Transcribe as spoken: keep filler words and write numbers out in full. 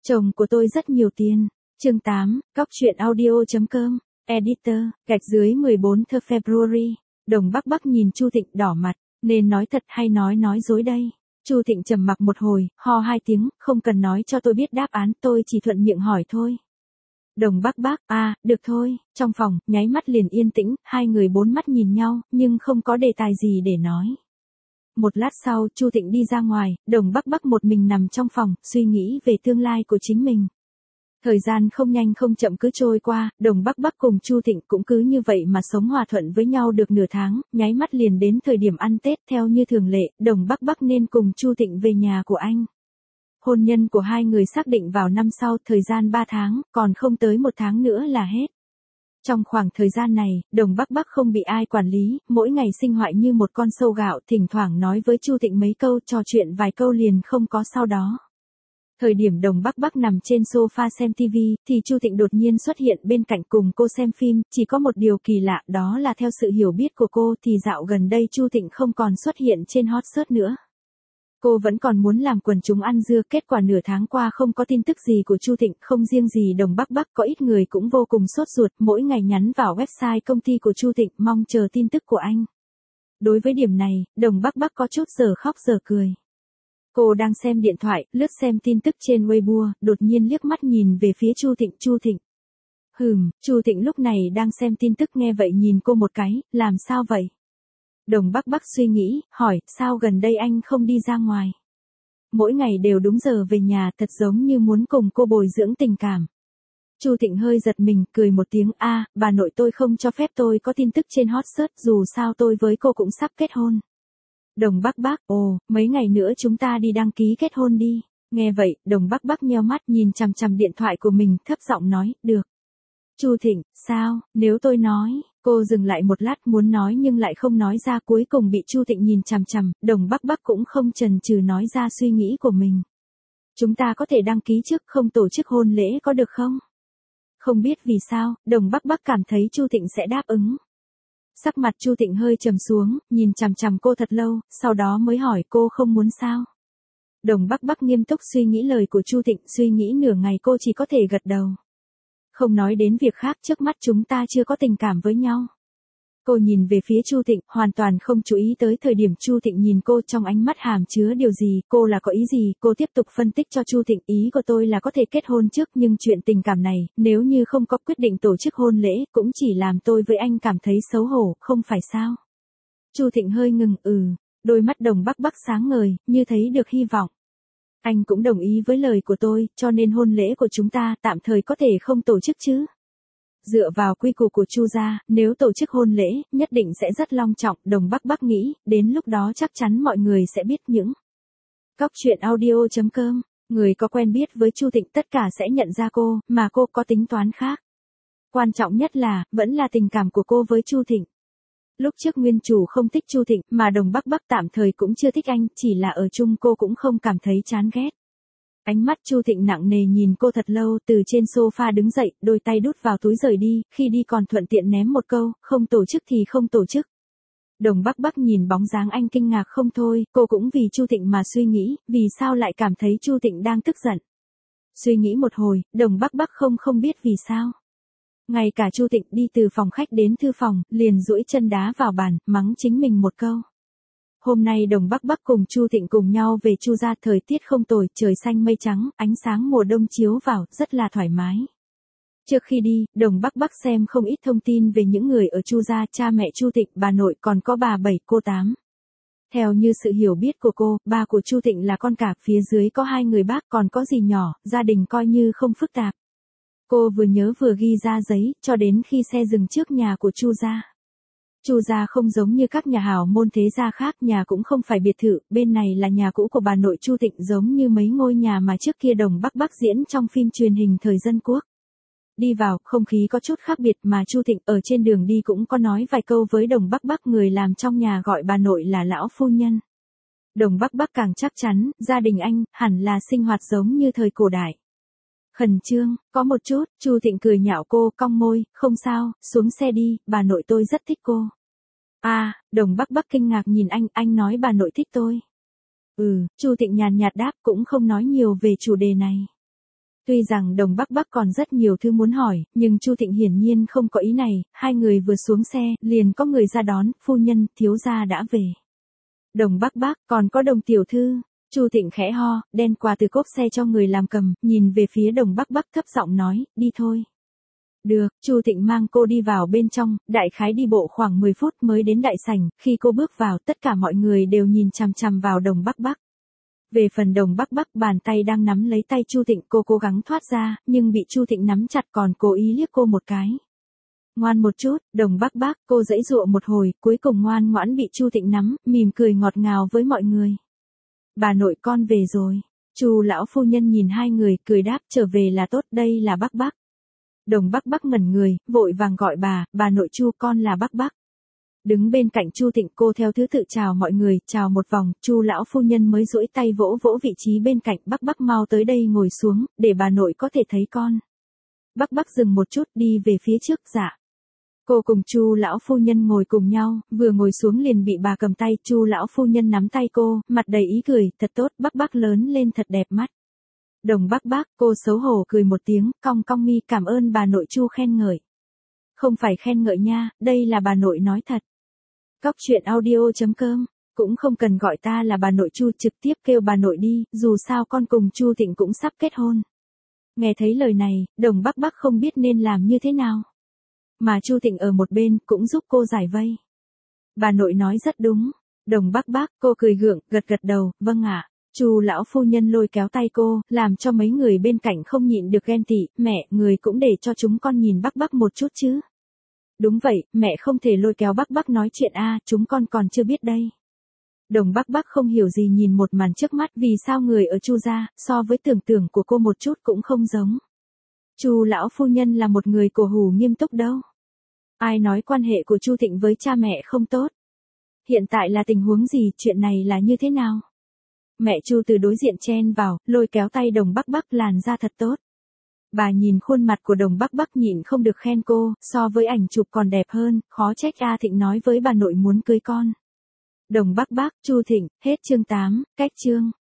Chồng của tôi rất nhiều tiền. Chương tám, cóc truyện audio.com, Editor, gạch dưới mười bốn thơ February. Đồng Bắc Bắc nhìn Chu Thịnh đỏ mặt, nên nói thật hay nói nói dối đây? Chu Thịnh trầm mặc một hồi, ho hai tiếng, không cần nói cho tôi biết đáp án, tôi chỉ thuận miệng hỏi thôi. Đồng Bắc Bắc, à, được thôi. Trong phòng, nháy mắt liền yên tĩnh, hai người bốn mắt nhìn nhau, nhưng không có đề tài gì để nói. Một lát sau, Chu Thịnh đi ra ngoài, Đồng Bắc Bắc một mình nằm trong phòng, suy nghĩ về tương lai của chính mình. Thời gian không nhanh không chậm cứ trôi qua, Đồng Bắc Bắc cùng Chu Thịnh cũng cứ như vậy mà sống hòa thuận với nhau được nửa tháng, nháy mắt liền đến thời điểm ăn Tết, theo như thường lệ, Đồng Bắc Bắc nên cùng Chu Thịnh về nhà của anh. Hôn nhân của hai người xác định vào năm sau, thời gian ba tháng, còn không tới một tháng nữa là hết. Trong khoảng thời gian này, Đồng Bắc Bắc không bị ai quản lý, mỗi ngày sinh hoạt như một con sâu gạo, thỉnh thoảng nói với Chu Thịnh mấy câu, trò chuyện vài câu liền không có sau đó. Thời điểm Đồng Bắc Bắc nằm trên sofa xem ti vi, thì Chu Thịnh đột nhiên xuất hiện bên cạnh cùng cô xem phim, chỉ có một điều kỳ lạ, đó là theo sự hiểu biết của cô thì dạo gần đây Chu Thịnh không còn xuất hiện trên hot search nữa. Cô vẫn còn muốn làm quần chúng ăn dưa, kết quả nửa tháng qua không có tin tức gì của Chu Thịnh, không riêng gì Đồng Bắc Bắc, có ít người cũng vô cùng sốt ruột, mỗi ngày nhắn vào website công ty của Chu Thịnh, mong chờ tin tức của anh. Đối với điểm này, Đồng Bắc Bắc có chút giờ khóc giờ cười. Cô đang xem điện thoại, lướt xem tin tức trên Weibo, đột nhiên liếc mắt nhìn về phía Chu Thịnh, Chu Thịnh. Hừm, Chu Thịnh lúc này đang xem tin tức nghe vậy nhìn cô một cái, làm sao vậy? Đồng Bắc Bắc suy nghĩ, hỏi, sao gần đây anh không đi ra ngoài? Mỗi ngày đều đúng giờ về nhà, thật giống như muốn cùng cô bồi dưỡng tình cảm. Chu Thịnh hơi giật mình, cười một tiếng, a, bà nội tôi không cho phép tôi có tin tức trên hot search, dù sao tôi với cô cũng sắp kết hôn. Đồng Bắc Bắc, ồ, mấy ngày nữa chúng ta đi đăng ký kết hôn đi. Nghe vậy, Đồng Bắc Bắc nheo mắt nhìn chằm chằm điện thoại của mình, thấp giọng nói, được. Chu Thịnh, sao, nếu tôi nói, cô dừng lại một lát muốn nói nhưng lại không nói ra, cuối cùng bị Chu Thịnh nhìn chằm chằm, Đồng Bắc Bắc cũng không chần chừ nói ra suy nghĩ của mình. Chúng ta có thể đăng ký trước, không tổ chức hôn lễ có được không? Không biết vì sao, Đồng Bắc Bắc cảm thấy Chu Thịnh sẽ đáp ứng. Sắc mặt Chu Thịnh hơi trầm xuống, nhìn chằm chằm cô thật lâu, sau đó mới hỏi cô không muốn sao? Đồng Bắc Bắc nghiêm túc suy nghĩ lời của Chu Thịnh, suy nghĩ nửa ngày cô chỉ có thể gật đầu. Không nói đến việc khác, trước mắt chúng ta chưa có tình cảm với nhau. Cô nhìn về phía Chu Thịnh, hoàn toàn không chú ý tới thời điểm Chu Thịnh nhìn cô, trong ánh mắt hàm chứa điều gì, cô là có ý gì, cô tiếp tục phân tích cho Chu Thịnh, ý của tôi là có thể kết hôn trước, nhưng chuyện tình cảm này, nếu như không có quyết định tổ chức hôn lễ, cũng chỉ làm tôi với anh cảm thấy xấu hổ, không phải sao? Chu Thịnh hơi ngừng, ừ, đôi mắt Đồng Bắc Bắc sáng ngời, như thấy được hy vọng. Anh cũng đồng ý với lời của tôi, cho nên hôn lễ của chúng ta tạm thời có thể không tổ chức chứ? Dựa vào quy củ của Chu gia, nếu tổ chức hôn lễ, nhất định sẽ rất long trọng, Đồng Bắc Bắc nghĩ, đến lúc đó chắc chắn mọi người sẽ biết những. Cóc truyện audio.com, người có quen biết với Chu Thịnh tất cả sẽ nhận ra cô, mà cô có tính toán khác. Quan trọng nhất là, vẫn là tình cảm của cô với Chu Thịnh. Lúc trước nguyên chủ không thích Chu Thịnh, mà Đồng Bắc Bắc tạm thời cũng chưa thích anh, chỉ là ở chung cô cũng không cảm thấy chán ghét. Ánh mắt Chu Thịnh nặng nề nhìn cô thật lâu, từ trên sofa đứng dậy, đôi tay đút vào túi rời đi, khi đi còn thuận tiện ném một câu, không tổ chức thì không tổ chức. Đồng Bắc Bắc nhìn bóng dáng anh kinh ngạc không thôi, cô cũng vì Chu Thịnh mà suy nghĩ, vì sao lại cảm thấy Chu Thịnh đang tức giận. Suy nghĩ một hồi, Đồng Bắc Bắc không không biết vì sao. Ngay cả Chu Thịnh đi từ phòng khách đến thư phòng, liền duỗi chân đá vào bàn, mắng chính mình một câu. Hôm nay Đồng Bắc Bắc cùng Chu Thịnh cùng nhau về Chu gia, thời tiết không tồi, trời xanh mây trắng, ánh sáng mùa đông chiếu vào, rất là thoải mái. Trước khi đi, Đồng Bắc Bắc xem không ít thông tin về những người ở Chu gia, cha mẹ Chu Thịnh, bà nội, còn có bà bảy, cô tám. Theo như sự hiểu biết của cô, ba của Chu Thịnh là con cả, phía dưới có hai người bác, còn có dì nhỏ, gia đình coi như không phức tạp. Cô vừa nhớ vừa ghi ra giấy, cho đến khi xe dừng trước nhà của Chu gia. Chu gia không giống như các nhà hào môn thế gia khác, nhà cũng không phải biệt thự, bên này là nhà cũ của bà nội Chu Thịnh, giống như mấy ngôi nhà mà trước kia Đồng Bắc Bắc diễn trong phim truyền hình thời dân quốc. Đi vào, không khí có chút khác biệt, mà Chu Thịnh ở trên đường đi cũng có nói vài câu với Đồng Bắc Bắc, người làm trong nhà gọi bà nội là lão phu nhân. Đồng Bắc Bắc càng chắc chắn, gia đình anh hẳn là sinh hoạt giống như thời cổ đại. Khẩn trương, có một chút, Chu Thịnh cười nhạo cô, cong môi, không sao, xuống xe đi, bà nội tôi rất thích cô. À, Đồng Bắc Bắc kinh ngạc nhìn anh, anh nói bà nội thích tôi. Ừ, Chu Thịnh nhàn nhạt đáp, cũng không nói nhiều về chủ đề này. Tuy rằng Đồng Bắc Bắc còn rất nhiều thứ muốn hỏi, nhưng Chu Thịnh hiển nhiên không có ý này, hai người vừa xuống xe, liền có người ra đón, phu nhân, thiếu gia đã về. Đồng Bắc Bắc, còn có Đồng tiểu thư. Chu Thịnh khẽ ho, đen qua từ cốp xe cho người làm cầm, nhìn về phía Đồng Bắc Bắc thấp giọng nói, đi thôi. Được, Chu Thịnh mang cô đi vào bên trong, đại khái đi bộ khoảng mười phút mới đến đại sảnh, khi cô bước vào tất cả mọi người đều nhìn chằm chằm vào Đồng Bắc Bắc. Về phần Đồng Bắc Bắc, bàn tay đang nắm lấy tay Chu Thịnh, cô cố gắng thoát ra, nhưng bị Chu Thịnh nắm chặt còn cố ý liếc cô một cái. Ngoan một chút, Đồng Bắc Bắc, cô giãy giụa một hồi, cuối cùng ngoan ngoãn bị Chu Thịnh nắm, mỉm cười ngọt ngào với mọi người. Bà nội con về rồi. Chu lão phu nhân nhìn hai người, cười đáp, trở về là tốt, đây là Bắc Bắc. Đồng Bắc Bắc ngẩn người, vội vàng gọi bà, bà nội Chu, con là Bắc Bắc. Đứng bên cạnh Chu Thịnh, cô theo thứ tự chào mọi người, chào một vòng, Chu lão phu nhân mới duỗi tay vỗ vỗ vị trí bên cạnh, Bắc Bắc mau tới đây ngồi xuống, để bà nội có thể thấy con. Bắc Bắc dừng một chút, đi về phía trước, dạ. Cô cùng Chu lão phu nhân ngồi cùng nhau, vừa ngồi xuống liền bị bà cầm tay, Chu lão phu nhân nắm tay cô, mặt đầy ý cười, thật tốt, Bắc Bắc lớn lên thật đẹp mắt. Đồng Bắc Bắc, cô xấu hổ cười một tiếng, cong cong mi, cảm ơn bà nội Chu khen ngợi. Không phải khen ngợi nha, đây là bà nội nói thật. Cóc truyện audio chấm com, cũng không cần gọi ta là bà nội Chu, trực tiếp kêu bà nội đi, dù sao con cùng Chu Thịnh cũng sắp kết hôn. Nghe thấy lời này, Đồng Bắc Bắc không biết nên làm như thế nào. Mà Chu Thịnh ở một bên, cũng giúp cô giải vây. Bà nội nói rất đúng. Đồng Bắc Bắc, cô cười gượng, gật gật đầu, vâng ạ. Chu lão phu nhân lôi kéo tay cô, làm cho mấy người bên cạnh không nhịn được ghen tị, mẹ, người cũng để cho chúng con nhìn Bắc Bắc một chút chứ. Đúng vậy, mẹ không thể lôi kéo Bắc Bắc nói chuyện a, chúng con còn chưa biết đây. Đồng Bắc Bắc không hiểu gì nhìn một màn trước mắt, vì sao người ở Chu gia, so với tưởng tượng của cô một chút cũng không giống. Chu lão phu nhân là một người cổ hủ nghiêm túc đâu. Ai nói quan hệ của Chu Thịnh với cha mẹ không tốt? Hiện tại là tình huống gì, chuyện này là như thế nào? Mẹ Chu từ đối diện chen vào, lôi kéo tay Đồng Bắc Bắc, làn da thật tốt. Bà nhìn khuôn mặt của Đồng Bắc Bắc nhịn không được khen cô, so với ảnh chụp còn đẹp hơn, khó trách A Thịnh nói với bà nội muốn cưới con. Đồng Bắc Bắc, Chu Thịnh, hết chương tám, cách chương.